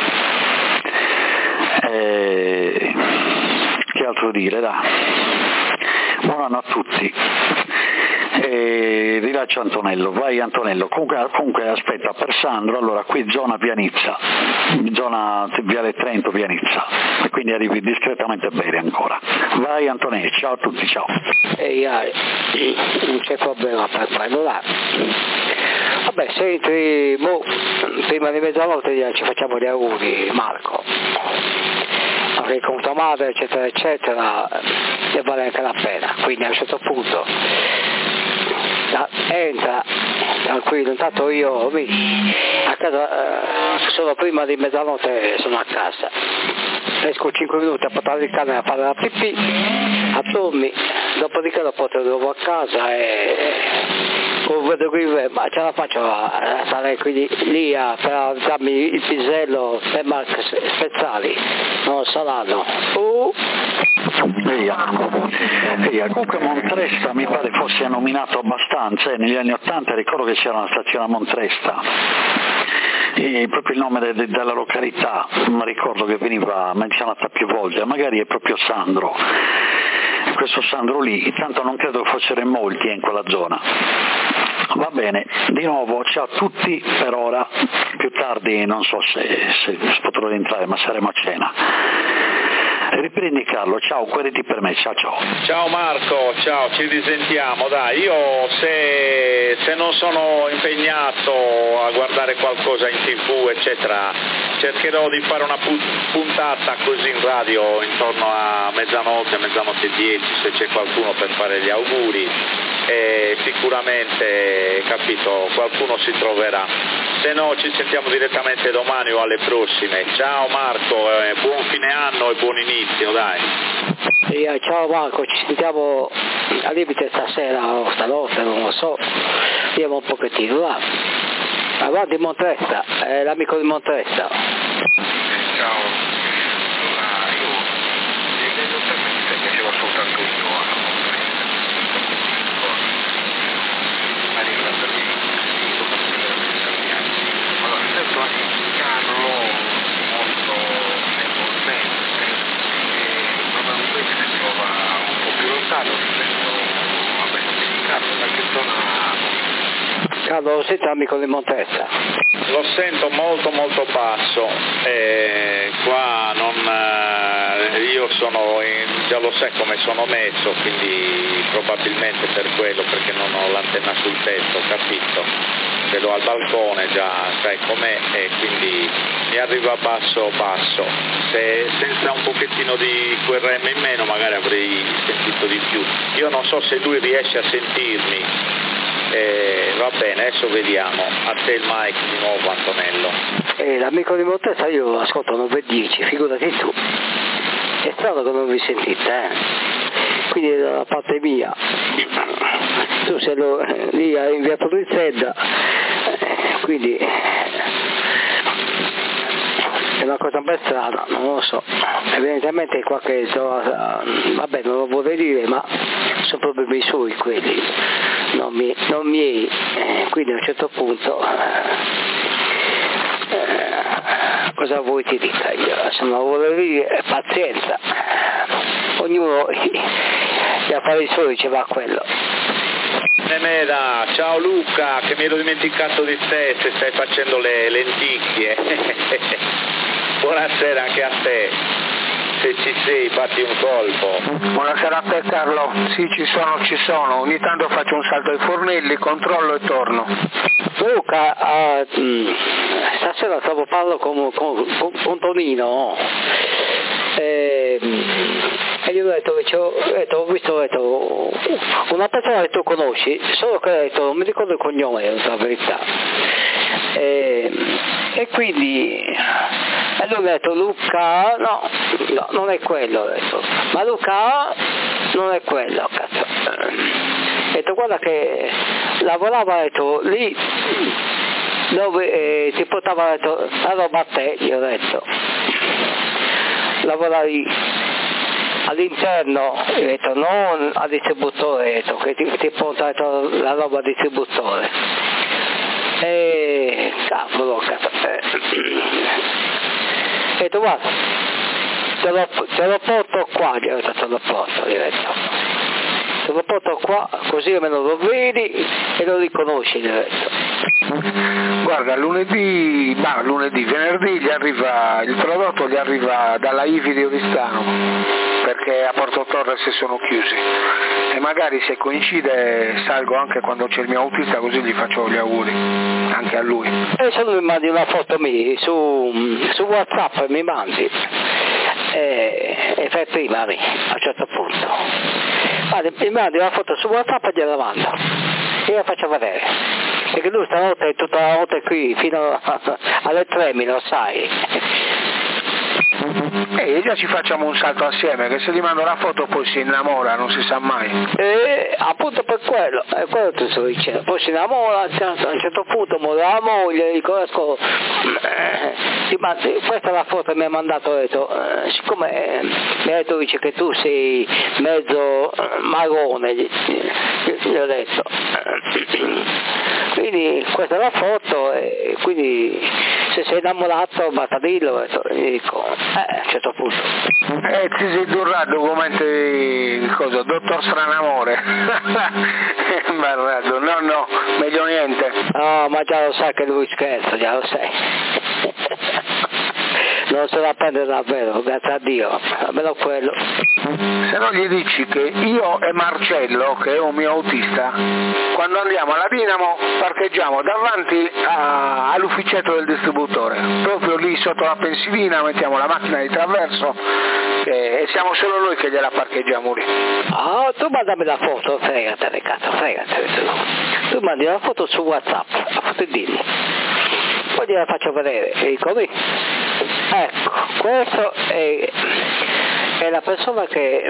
Che altro dire, dai. Buon anno a tutti. Rilascio Antonello, vai Antonello, comunque aspetta per Sandro, allora qui zona Pianizza, zona Viale Trento Pianizza, e quindi arrivi discretamente bene ancora. Vai Antonello, ciao a tutti, ciao. Non c'è problema per quello là. Vabbè, senti, prima di mezzanotte ci facciamo gli auguri, Marco. Perché con tua madre eccetera eccetera ne vale anche la pena, quindi a un certo punto entra tranquillo, intanto io a casa solo prima di mezzanotte sono a casa, esco 5 minuti a portare il cane a fare la pipì, a dormi, dopodiché lo porto di nuovo a casa e vedo qui, ma ce la faccio a stare qui lì per darmi il pisello e marche spezzali, non saranno. Comunque Montresta mi pare fosse nominato abbastanza, negli anni '80 ricordo che c'era una stazione a Montresta, e proprio il nome della località mi ricordo che veniva menzionata più volte, magari è proprio Sandro, questo Sandro lì, tanto non credo che fossero in molti in quella zona. Va bene, di nuovo ciao a tutti per ora, più tardi non so se potrò rientrare, ma saremo a cena. Riprendi Carlo, ciao, QRT per me, ciao. Ciao Marco, ciao, ci risentiamo, dai, io se non sono impegnato a guardare qualcosa in TV eccetera, cercherò di fare una puntata così in radio intorno a mezzanotte e 10, se c'è qualcuno per fare gli auguri, e sicuramente, capito, qualcuno si troverà, se no ci sentiamo direttamente domani o alle prossime. Ciao Marco, buon fine anno e buon inizio, dai. Ciao Marco, ci sentiamo al limite stasera o stanotte, non lo so, vediamo un pochettino là. Avanti Montresta, l'amico di Montresta. Ciao, allora io esattamente facevo soltanto io a Montresta, a riguardo di allora sento anche Carlo molto nebolmente, probabilmente si trova un po' più lontano rispetto a questo di Carlo, da che zona? Carlo, lo senti amico di Montresta? Lo sento molto basso, qua io sono già lo sai come sono messo, quindi probabilmente per quello, perché non ho l'antenna sul tetto, capito? Ce l'ho al balcone già, sai com'è, e quindi mi arriva basso. Se senza un pochettino di QRM in meno magari avrei sentito di più. Io non so se lui riesce a sentirmi. Va bene, adesso vediamo. A te il mic di nuovo, Antonello. L'amico di Montresta io ascolto 9:10, figurati tu. È strano che non vi sentite, quindi da parte mia. Tu sei lì hai inviato Rizzedda, quindi è una cosa ben strana, non lo so. Evidentemente in qualche zona, vabbè, non lo vorrei dire, ma sono problemi suoi quelli, non miei, quindi a un certo punto cosa vuoi ti dica io? Se non lo vorrei dire, pazienza, ognuno gli affari suoi ci va a quello. Nemeda, ciao Luca, che mi ero dimenticato di te, se stai facendo le lenticchie. Buonasera anche a te, se ci sei batti un colpo. Buonasera a te Carlo, sì ci sono, ogni tanto faccio un salto ai fornelli, controllo e torno. Luca, stasera stavo parlando con Tonino e gli ho detto ho visto una persona che tu conosci, solo che non mi ricordo il cognome, la verità, e quindi E lui mi ha detto Luca, no, non è quello, ho detto. Ma Luca non è quello, cazzo. Ho detto guarda che lavorava, ho detto, lì dove ti portava, ho detto, la roba a te, gli ho detto. Lavoravi all'interno, ho detto, non al distributore, ho detto, che ti porta, ho detto, la roba al distributore. E cavolo, cazzo. Ho detto guarda, te lo porto qua, gli ho detto, te lo porto, gli ho detto. Te lo porto qua, così almeno lo vedi e lo riconosci, gli ho detto. Guarda, venerdì gli arriva, il prodotto gli arriva dalla IVI di Oristano, perché a Porto Torres sono chiusi, e magari se coincide salgo anche quando c'è il mio autista, così gli faccio gli auguri anche a lui. E se tu mi mandi una foto mia su WhatsApp, mi mandi e fai prima a me, a un certo punto. Mi mandi una foto su WhatsApp e gliela mando e la faccio vedere. Perché lui stanotte è tutta la notte qui fino alle 3, lo sai. E già ci facciamo un salto assieme, che se gli mando la foto poi si innamora, non si sa mai. Appunto per quello, è quello che ti sto dicendo. Poi si innamora, a un certo punto muore la moglie, riconosco, questa è la foto che mi ha mandato, ho detto, siccome mi ha detto dice che tu sei mezzo marrone, gli ho detto. Quindi questa è la foto e quindi se sei innamorato basta dirlo, gli dico, a un certo punto. Ti sei durrato come cosa, dottor Stranamore. Barrato, no, meglio niente. No, ma già lo sai che lui scherza, già lo sai. Non se la prende davvero, grazie a Dio, almeno quello. Se no gli dici che io e Marcello, che è un mio autista, quando andiamo alla Dinamo parcheggiamo davanti all'ufficetto del distributore, proprio lì sotto la pensilina mettiamo la macchina di traverso e siamo solo noi che gliela parcheggiamo lì. Ah, tu mandami la foto, fregatene cazzo, fregatene tu mandi la foto su WhatsApp, la foto dimmi. Poi gliela faccio vedere e dico lì. Ecco, questo è la persona che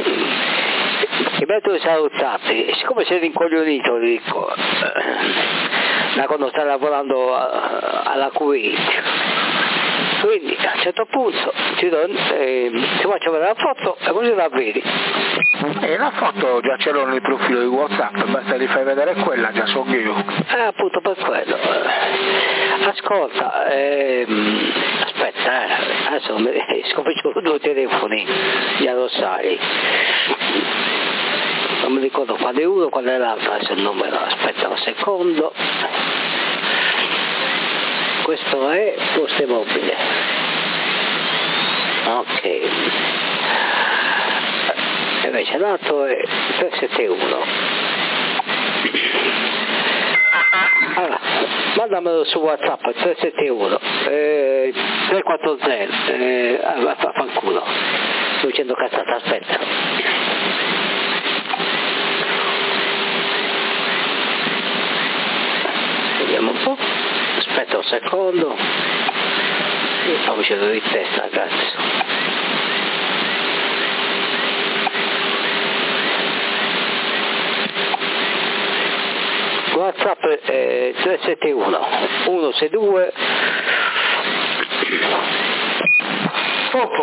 mi ha salutati, siccome sei rincoglionito, dico, da quando stai lavorando alla Kuwait, quindi a un certo punto ti faccio vedere la foto e così la vedi. E la foto già ce l'ho nel profilo di WhatsApp, basta gli fai vedere quella, già so io. Appunto per quello. Ascolta, aspetta, adesso ho 2 telefoni, già lo sai. Non mi ricordo qual è uno, qual è l'altro, adesso il numero, aspetta un secondo. Questo è Poste Mobile. Ok. Invece l'altro è 371. Allora, mandamelo su WhatsApp 371 340 fanculo. Sto dicendo cazzata, aspetta. Vediamo un po'. Aspetta un secondo. Fammi uscire di testa, ragazzi. WhatsApp 371 162 Popo.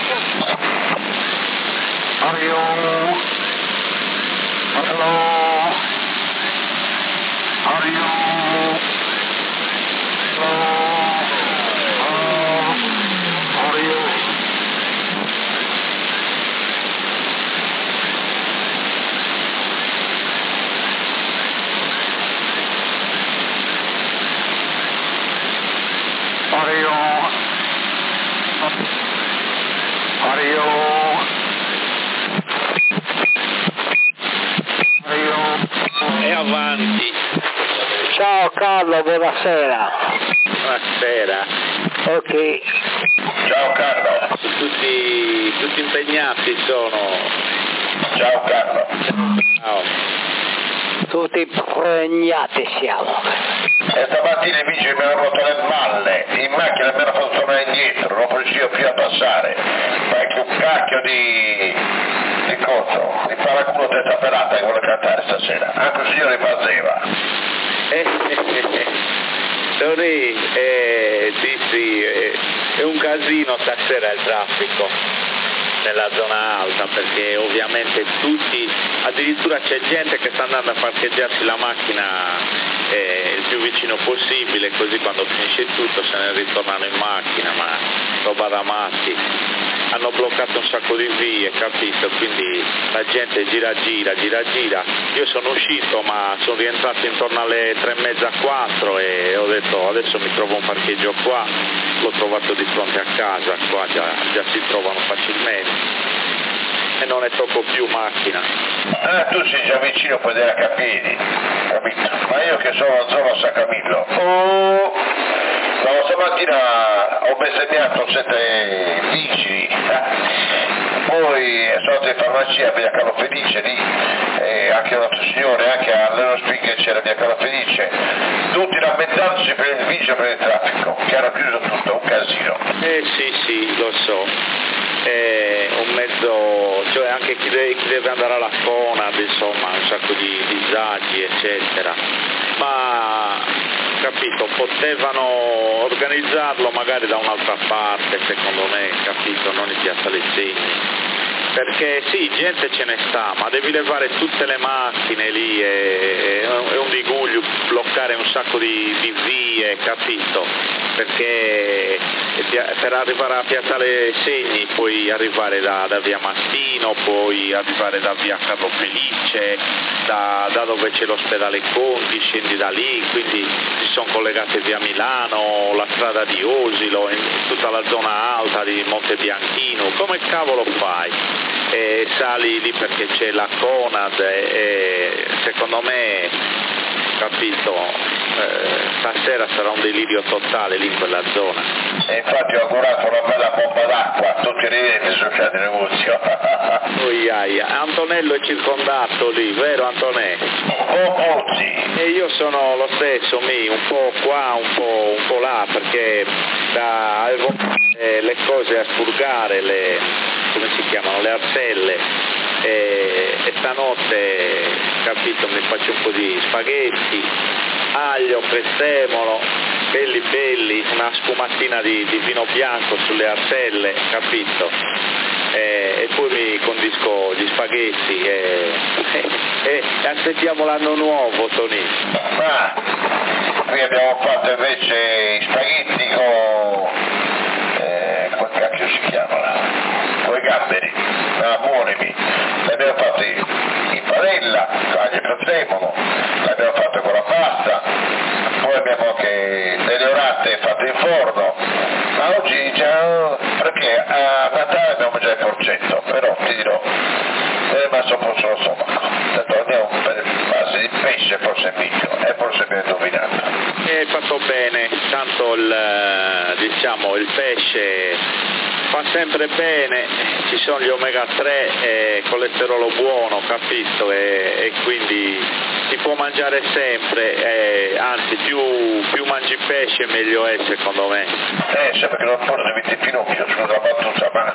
Mario. Hello. Mario. E avanti. Ciao Carlo, buonasera. Buonasera. Ok. Ciao Carlo. Tutti impegnati sono. Ciao Carlo. Ciao. Tutti impregnati siamo. e stamattina i vigili mi hanno rotto le balle, in macchina mi hanno fatto tornare indietro, non riuscivo più a passare, perché un cacchio di coso, di paraculo testa pelata che vuole cantare stasera, anche il signore Pazeva. Tony, sì, è un casino stasera il traffico nella zona alta, perché ovviamente tutti, addirittura c'è gente che sta andando a parcheggiarsi la macchina il più vicino possibile, così quando finisce tutto se ne ritornano in macchina, ma roba da matti. Hanno bloccato un sacco di vie, capito? Quindi la gente gira. Io sono uscito, ma sono rientrato intorno alle 3:30, 4 e ho detto adesso mi trovo un parcheggio qua, l'ho trovato di fronte a casa, qua già si trovano facilmente e non ne tocco più macchina. Tu sei già vicino, puoi andare a piedi, capito? Ma io che sono a zona San Camillo, stamattina ho bestemmiato 7 vigili, poi sono andato in farmacia a Via Carlo Felice lì, anche un altro signore, anche all'Euro Speaker c'era Via Carlo Felice, tutti lamentandosi per il vigile per il traffico, che hanno chiuso tutto, un casino. Sì, lo so. Un mezzo, cioè anche chi deve andare alla Conad, insomma, un sacco di disagi, eccetera. Ma capito, potevano organizzarlo magari da un'altra parte, secondo me, capito, non in Piazza Lezzini. Perché sì, gente ce ne sta, ma devi levare tutte le macchine lì, è un diguglio bloccare un sacco di vie, capito? Perché per arrivare a Piazza Segni puoi arrivare da via Mastino, puoi arrivare da via Carlo Felice, da dove c'è l'ospedale Conti, scendi da lì, quindi si sono collegate via Milano, la strada di Osilo, in tutta la zona alta di Monte Bianchino. Come cavolo fai? Sali lì perché c'è la Conad e secondo me, capito, stasera sarà un delirio totale lì in quella zona. E infatti ho augurato una bella pompa d'acqua, tutti ridenti sul centro di negozio. Antonello è circondato lì, vero Antonello? Sì. E io sono lo stesso, un po' qua, un po' là, perché avevo le cose a spurgare, come si chiamano, le arselle, e stanotte, capito, mi faccio un po' di spaghetti, aglio, prezzemolo, belli, una sfumatina di vino bianco sulle arselle, capito? E poi mi condisco gli spaghetti e aspettiamo l'anno nuovo, Tony. Ma qui abbiamo fatto invece i spaghetti con come cacchio si chiamano? Con i gamberi, buonimi. L'abbiamo fatto in padella, aglio e prezzemolo, l'abbiamo fatto con la pasta, poi abbiamo anche delle orate fatte in forno, ma oggi già, perché a Natale abbiamo già il porcetto, però ti dirò, è rimasto un po' sullo stomaco, andiamo per base di pesce, forse meglio, e forse abbiamo indovinato. Hai fatto bene, tanto il pesce fa sempre bene, ci sono gli omega 3 e colesterolo buono, capito? E quindi si può mangiare sempre, anzi più mangi pesce meglio è, secondo me. Sempre che non forse metti il Pinocchio, scusa la battuta, ma...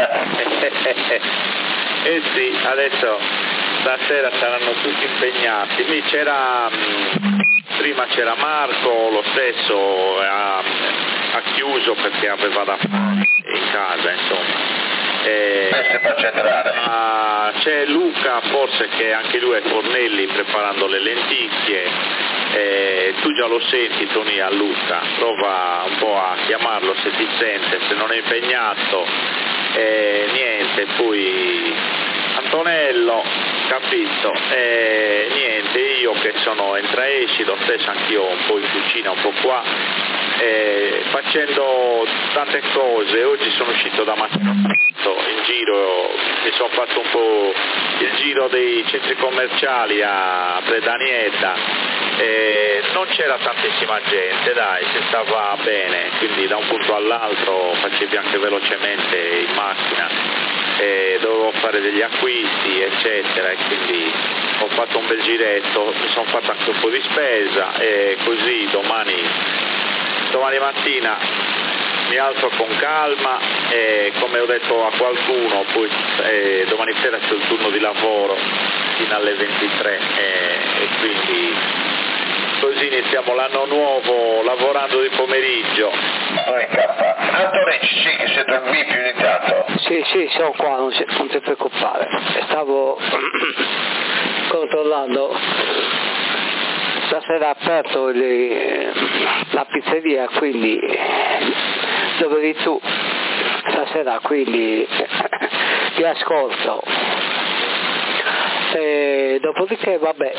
sì, adesso stasera saranno tutti impegnati. Prima c'era Marco, lo stesso ha chiuso perché aveva da fare in casa, insomma. C'è Luca forse che anche lui è Fornelli preparando le lenticchie, tu già lo senti Tony a Luca, prova un po' a chiamarlo se ti sente, se non è impegnato, niente, poi Antonello, capito, niente, io che sono entra esci, lo stesso anch'io un po' in cucina, un po' qua, facendo tante cose. Oggi sono uscito da mattina in giro, mi sono fatto un po' il giro dei centri commerciali a Predanieta, non c'era tantissima gente, dai, si stava bene, quindi da un punto all'altro facevi anche velocemente in macchina. dovevo fare degli acquisti eccetera, e quindi ho fatto un bel giretto, mi sono fatto anche un po' di spesa e così domani mattina mi alzo con calma e come ho detto a qualcuno, poi domani sera c'è il turno di lavoro fino alle 23 e quindi così iniziamo l'anno nuovo lavorando di pomeriggio. Antonecci, sì, che siete in VIP ogni tanto. Sì, sono qua, non ti preoccupare. Stavo controllando. Stasera ha aperto la pizzeria, quindi dove eri tu stasera, quindi ti ascolto. E dopodiché vabbè,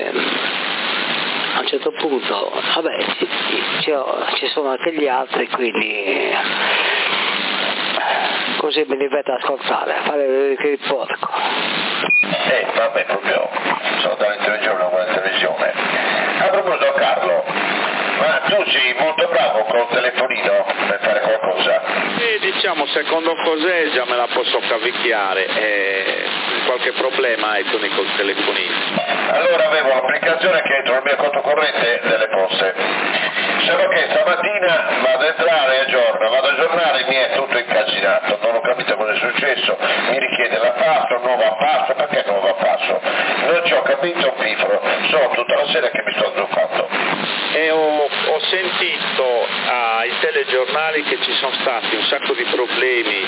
a un certo punto vabbè, ci sono anche gli altri, quindi così mi ripeto ad ascoltare, fare il porco. Vabbè, proprio sono dalle televisione, una buona televisione. A proposito, Carlo, ma tu sei molto bravo col telefonino per fare qualcosa? Diciamo, secondo Coseggia me la posso cavicchiare, qualche problema hai con il telefonino. Allora avevo l'applicazione che entro il mio conto corrente delle poste, solo che stamattina vado a entrare vado a aggiornare, mi è tutto incasinato, non ho capito cosa è successo, mi richiede la password, nuova password, perché nuova password? Non ci ho capito un pifro, sono tutta la sera che mi sto zuffando. E ho sentito ai telegiornali che ci sono stati un sacco di problemi,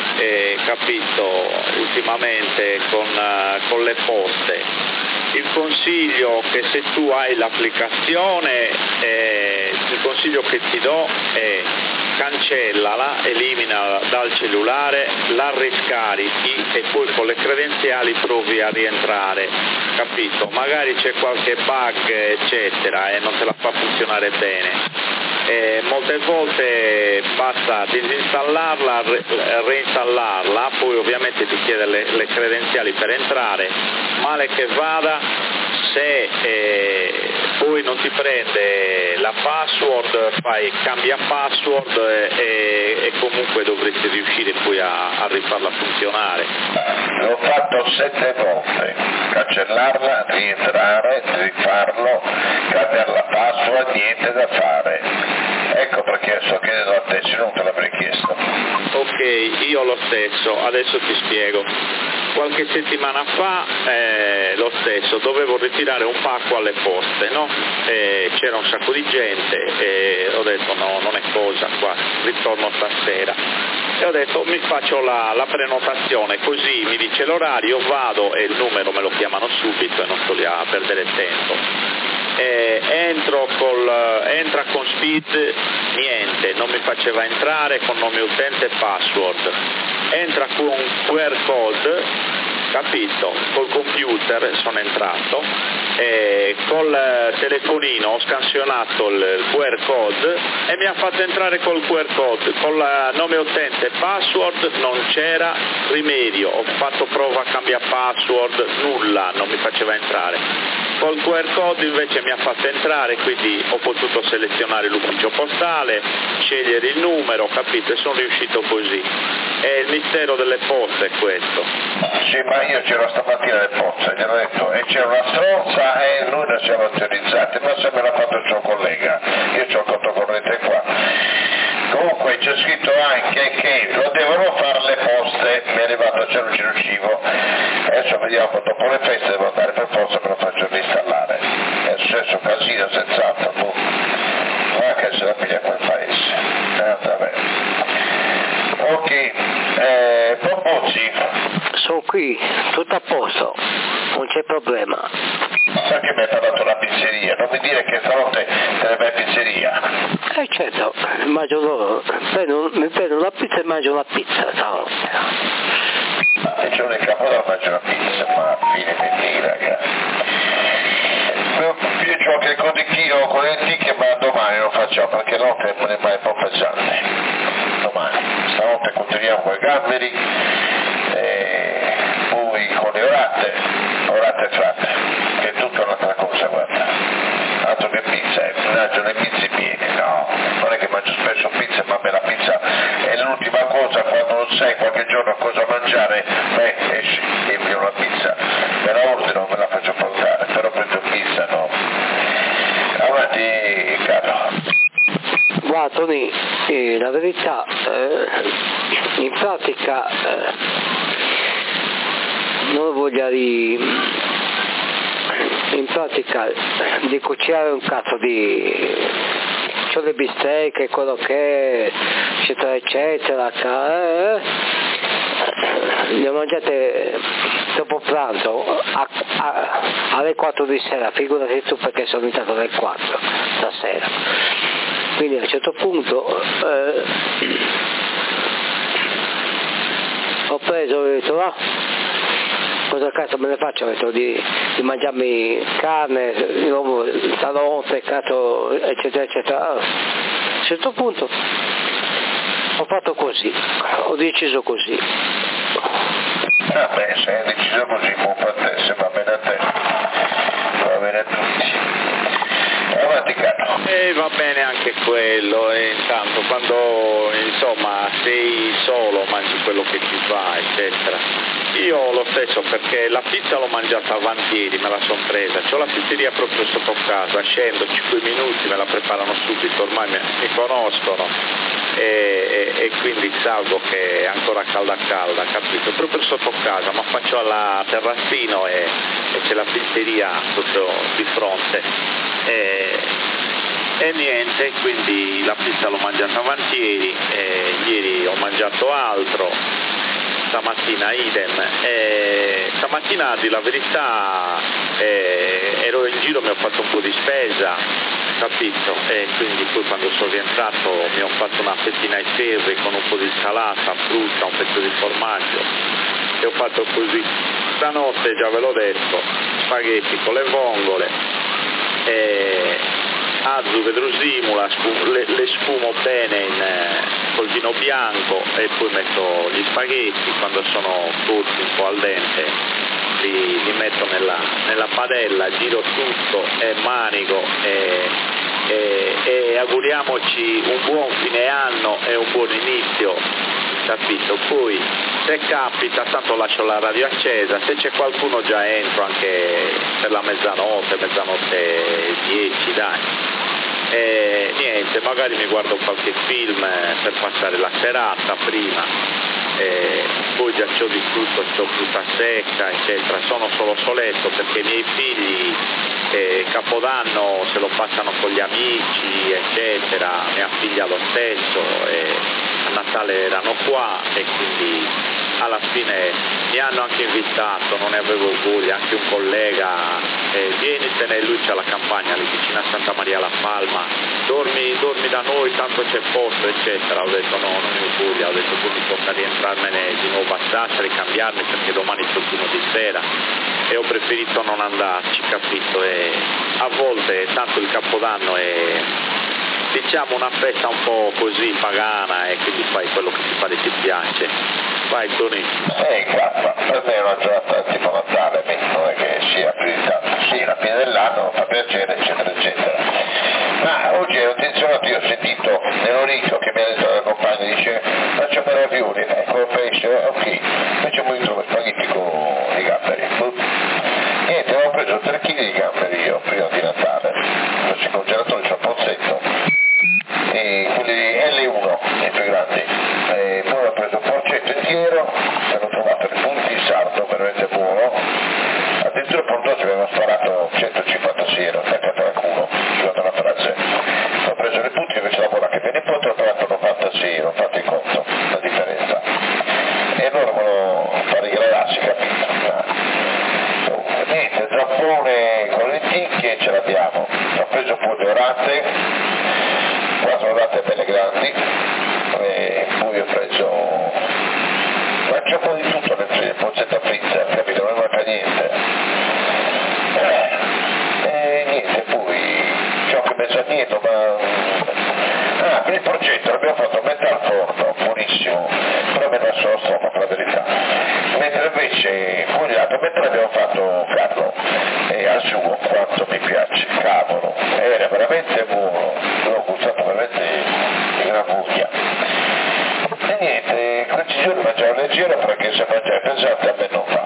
capito, ultimamente con le poste. Il consiglio che se tu hai l'applicazione, il consiglio che ti do è cancellala, eliminala dal cellulare, la riscarichi e poi con le credenziali provi a rientrare, capito? Magari c'è qualche bug eccetera e non te la fa funzionare bene. Molte volte basta disinstallarla, reinstallarla, poi ovviamente ti chiede le credenziali per entrare, male che vada, se poi non ti prende la password cambia password e comunque dovresti riuscire poi a rifarla funzionare. L'ho fatto 7 volte, cancellarla, rientrare, rifarlo, cambiare la password, niente da fare. Ecco perché sto chiedendo a te, se non te l'avrei chiesto. Ok, io lo stesso, adesso ti spiego. Qualche settimana fa lo stesso, dovevo ritirare un pacco alle poste, no? C'era un sacco di gente e ho detto no, non è cosa qua, ritorno stasera. E ho detto mi faccio la prenotazione, così mi dice l'orario, vado e il numero me lo chiamano subito e non sto lì a perdere tempo. Entra con Speed, niente, non mi faceva entrare con nome utente e password. Entra con QR code, capito, col computer sono entrato, col telefonino ho scansionato il QR code e mi ha fatto entrare col QR code, con la nome utente e password non c'era rimedio, ho fatto prova a cambiare password, nulla, non mi faceva entrare. Col QR code invece mi ha fatto entrare, quindi ho potuto selezionare l'ufficio postale, scegliere il numero, capito, e sono riuscito così. È il mistero delle poste questo. Sì, ma io c'ero stamattina alle poste, gli ho detto, e c'era una stronza e lui non siamo autorizzati, ma se me l'ha fatto il suo collega, io c'ho il conto corrente qua. Comunque c'è scritto anche che lo devono fare le poste, mi è arrivato, se non ci riuscivo, adesso vediamo, dopo le feste devo andare per forza, me lo faccio reinstallare. È successo un casino senz'altro, ma che se la piglia quel paese. Vabbè. Ok, Popozzi. Sono qui, tutto a posto, non c'è problema. Perché mi hai parlato della pizzeria? Non mi dire che stanotte te ne vai in pizzeria. Certo, mangio loro, mi prendo la pizza e mangio la pizza stanotte. Il giorno di Capodanno mangio una pizza, ma fine di lì, ragazzi. Io ho anche il codichino con le lenticchie, ma domani lo facciamo perché notte non è mai proprio pesante. Domani, stanotte continuiamo con i gamberi, poi con le orate fratte, che è tutta un'altra cosa, guarda. Altro che pizza, mangio le pizze piene, no, non è che mangio spesso pizza, ma la pizza è l'ultima cosa quando non sai qualche giorno cosa mangiare. mangiare, esci, invio una pizza, me la ordino, me la faccio portare, però prendo pizza no. Avanti Carlo. Guarda Tony, la verità, in pratica non voglio in pratica di cucinare un cazzo c'ho le bistecche, quello che è, eccetera eccetera, le ho mangiate dopo pranzo alle 4 di sera, figurati tu perché sono entrato alle 4 stasera, quindi a un certo punto ho preso e ho detto cosa cazzo me ne faccio? Ho detto di mangiarmi carne, stanotte, cazzo, eccetera eccetera. A un certo punto ho fatto così, ho deciso così. Beh, se hai deciso così può per te, se va bene a te, va bene a tutti. Avanti Carlo. E va bene anche quello, e intanto quando insomma sei solo mangi quello che ti fa, eccetera. Io lo stesso, perché la pizza l'ho mangiata avantieri, me la sono presa, c'ho la pizzeria proprio sotto casa, scendo 5 minuti, me la preparano subito, ormai mi conoscono e quindi salgo che è ancora calda, capito? Proprio sotto casa, ma faccio alla terrazzino e c'è la pizzeria proprio di fronte. E niente, quindi la pizza l'ho mangiata avantieri, ieri ho mangiato altro, stamattina idem, stamattina a dire la verità ero in giro, mi ho fatto un po' di spesa, capito? E quindi poi quando sono rientrato mi ho fatto una fettina ai ferri con un po' di insalata, frutta, un pezzo di formaggio e ho fatto così. Stanotte, già ve l'ho detto, spaghetti con le vongole, azu, vedrosimula, le sfumo bene col vino bianco e poi metto gli spaghetti, quando sono cotti un po' al dente li metto nella padella, giro tutto e manico e auguriamoci un buon fine anno e un buon inizio, capito? Poi se capita, tanto lascio la radio accesa, se c'è qualcuno già entro anche per la mezzanotte 10, dai. E niente, magari mi guardo qualche film per passare la serata prima, poi già c'ho di tutto, c'ho frutta secca, eccetera. Sono solo soletto perché i miei figli Capodanno se lo passano con gli amici, eccetera, mia figlia lo stesso, a Natale erano qua e quindi alla fine mi hanno anche invitato, non ne avevo voglia, anche un collega, vienitene, lui c'ha la campagna lì vicino a Santa Maria la Palma, dormi da noi, tanto c'è posto, eccetera. Ho detto no, non ne ho voglia, ho detto poi mi tocca rientrarmene di nuovo a Sassari, cambiarmi perché domani c'è il turno di sera e ho preferito non andarci, capito? E a volte tanto il Capodanno è, diciamo, una festa un po' così pagana e quindi fai quello che ti pare ti piace. Vai Tony. Guarda, per me è una giornata tipo Natale, non è che sia più di tanto, sì, la fine dell'anno fa piacere, eccetera, eccetera. Ma oggi ero attenzionato, io ho sentito nell'orecchio che mi ha detto la compagna, dice facciamo i ravioli, ecco il pesce, ok, facciamo i spaghetti con i gamberi. Niente, avevo preso 3 kg di gamberi io prima di Natale, il congelatore c'è un pozzetto, e quelli L1, i più grandi, poi ho preso un porcetto intero, e l'ho trovato il punti sardo, veramente buono, addirittura il Pontosi aveva sparato 156 euro, attaccata al culo, scusate la frase, ho preso le punti invece la buona che viene pronto, ho pagato 96 euro, fate il conto, la differenza, e loro vogliono fare i gradassi, capito? Niente, zappone con le lenticchie ce l'abbiamo, ho preso un po' di orate, 4 orate belle grandi, e poi ho preso, ma c'è un po' di tutto nel pozzetta fritta, capito? Non manca niente. E niente, poi c'ho anche mezzanietto, ma per il progetto l'abbiamo fatto metà al forno, buonissimo, però mi ha messo lo stomaco, la verità. Mentre invece poi l'altro metà l'abbiamo fatto Carlo, e al sugo quanto mi piace, cavolo, era veramente buono, l'ho gustato veramente di gran voglia. E niente, questi giorni mangiavo leggero perché se mangiare pesante a me non fa.